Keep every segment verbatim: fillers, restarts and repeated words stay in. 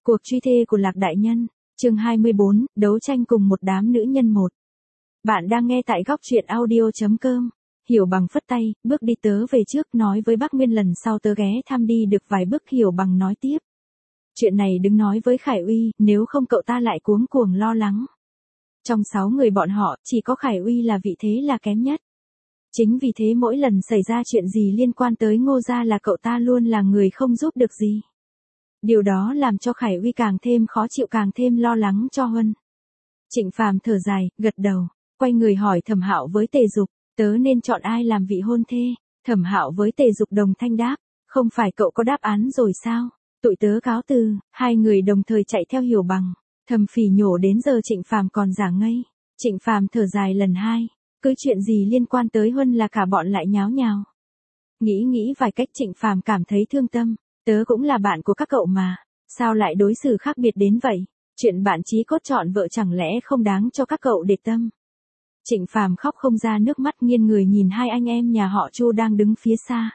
Cuộc truy thê của Lạc Đại Nhân, chương hai mươi bốn, đấu tranh cùng một đám nữ nhân một. Bạn đang nghe tại góc truyện audio chấm com. Hiểu Bằng phất tay, bước đi tớ về trước nói với bác Nguyên lần sau tớ ghé thăm đi được vài bước. Hiểu Bằng nói tiếp. Chuyện này đừng nói với Khải Uy, nếu không cậu ta lại cuống cuồng lo lắng. Trong sáu người bọn họ, chỉ có Khải Uy là vị thế là kém nhất. Chính vì thế mỗi lần xảy ra chuyện gì liên quan tới Ngô gia là cậu ta luôn là người không giúp được gì. Điều đó làm cho Khải Uy càng thêm khó chịu, càng thêm lo lắng cho Huân. Trịnh Phàm thở dài, gật đầu, quay người hỏi Thẩm Hạo với Tề Dục, tớ nên chọn ai làm vị hôn thê? Thẩm Hạo với Tề Dục đồng thanh đáp, không phải cậu có đáp án rồi sao? Tụi tớ cáo từ. Hai người đồng thời chạy theo Hiểu Bằng. Thầm phỉ nhổ đến giờ Trịnh Phàm còn giả ngây. Trịnh Phàm thở dài lần hai, cứ chuyện gì liên quan tới Huân là cả bọn lại nháo nhào. Nghĩ nghĩ vài cách Trịnh Phàm cảm thấy thương tâm. Tớ cũng là bạn của các cậu mà, sao lại đối xử khác biệt đến vậy? Chuyện bạn chí cốt chọn vợ chẳng lẽ không đáng cho các cậu để tâm? Trịnh Phàm khóc không ra nước mắt, nghiêng người nhìn hai anh em nhà họ Chu đang đứng phía xa.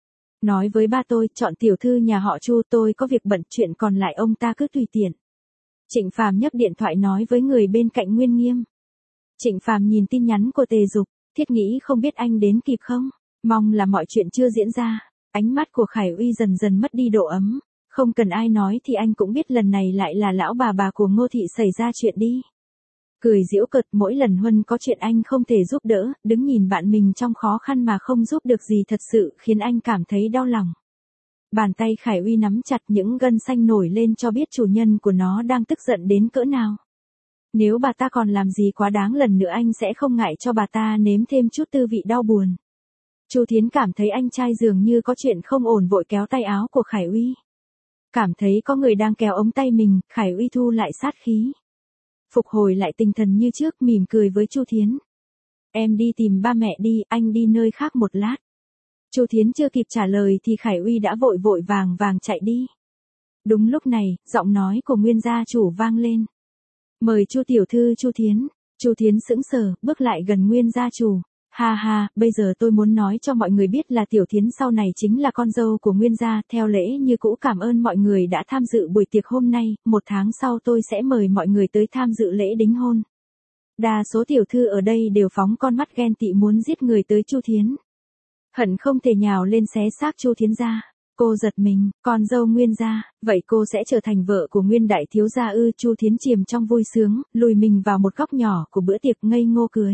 Nói với ba tôi, chọn tiểu thư nhà họ Chu, tôi có việc bận, chuyện còn lại ông ta cứ tùy tiện. Trịnh Phàm nhấc điện thoại nói với người bên cạnh Nguyên Nghiêm. Trịnh Phàm nhìn tin nhắn của Tề Dục, thiết nghĩ không biết anh đến kịp không, mong là mọi chuyện chưa diễn ra. Ánh mắt của Khải Uy dần dần mất đi độ ấm, không cần ai nói thì anh cũng biết lần này lại là lão bà bà của Ngô thị xảy ra chuyện đi. Cười giễu cợt, mỗi lần Huân có chuyện anh không thể giúp đỡ, đứng nhìn bạn mình trong khó khăn mà không giúp được gì thật sự khiến anh cảm thấy đau lòng. Bàn tay Khải Uy nắm chặt, những gân xanh nổi lên cho biết chủ nhân của nó đang tức giận đến cỡ nào. Nếu bà ta còn làm gì quá đáng lần nữa anh sẽ không ngại cho bà ta nếm thêm chút tư vị đau buồn. Chu Thiến cảm thấy anh trai dường như có chuyện không ổn, vội kéo tay áo của Khải Uy. Cảm thấy có người đang kéo ống tay mình, Khải Uy thu lại sát khí. Phục hồi lại tinh thần như trước, mỉm cười với Chu Thiến. Em đi tìm ba mẹ đi, anh đi nơi khác một lát. Chu Thiến chưa kịp trả lời thì Khải Uy đã vội vội vàng vàng chạy đi. Đúng lúc này, giọng nói của Nguyên gia chủ vang lên. Mời Chu tiểu thư. Chu Thiến. Chu Thiến sững sờ, bước lại gần Nguyên gia chủ. Ha ha, bây giờ tôi muốn nói cho mọi người biết là Tiểu Thiến sau này chính là con dâu của Nguyên gia. Theo lễ như cũ cảm ơn mọi người đã tham dự buổi tiệc hôm nay, một tháng sau tôi sẽ mời mọi người tới tham dự lễ đính hôn. Đa số tiểu thư ở đây đều phóng con mắt ghen tị muốn giết người tới Chu Thiến. Hận không thể nhào lên xé xác Chu Thiến ra. Cô giật mình, con dâu Nguyên gia, vậy cô sẽ trở thành vợ của Nguyên đại thiếu gia ư? Chu Thiến chìm trong vui sướng, lùi mình vào một góc nhỏ của bữa tiệc ngây ngô cười.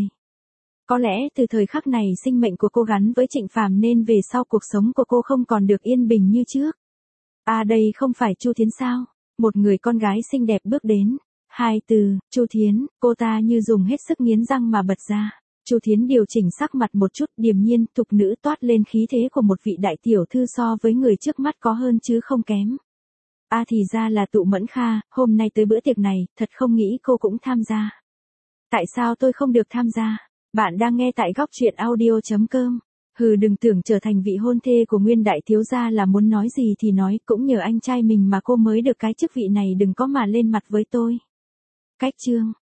Có lẽ từ thời khắc này sinh mệnh của cô gắn với Trịnh Phàm nên về sau cuộc sống của cô không còn được yên bình như trước. À đây không phải Chu Thiến sao? Một người con gái xinh đẹp bước đến. Hai từ, Chu Thiến, cô ta như dùng hết sức nghiến răng mà bật ra. Chu Thiến điều chỉnh sắc mặt một chút, điềm nhiên, tục nữ toát lên khí thế của một vị đại tiểu thư, so với người trước mắt có hơn chứ không kém. À thì ra là Tụ Mẫn Kha, hôm nay tới bữa tiệc này, thật không nghĩ cô cũng tham gia. Tại sao tôi không được tham gia? Bạn đang nghe tại góc truyện audio chấm com. Hừ, đừng tưởng trở thành vị hôn thê của Nguyên đại thiếu gia là muốn nói gì thì nói, cũng nhờ anh trai mình mà cô mới được cái chức vị này, đừng có mà lên mặt với tôi. Cách chương.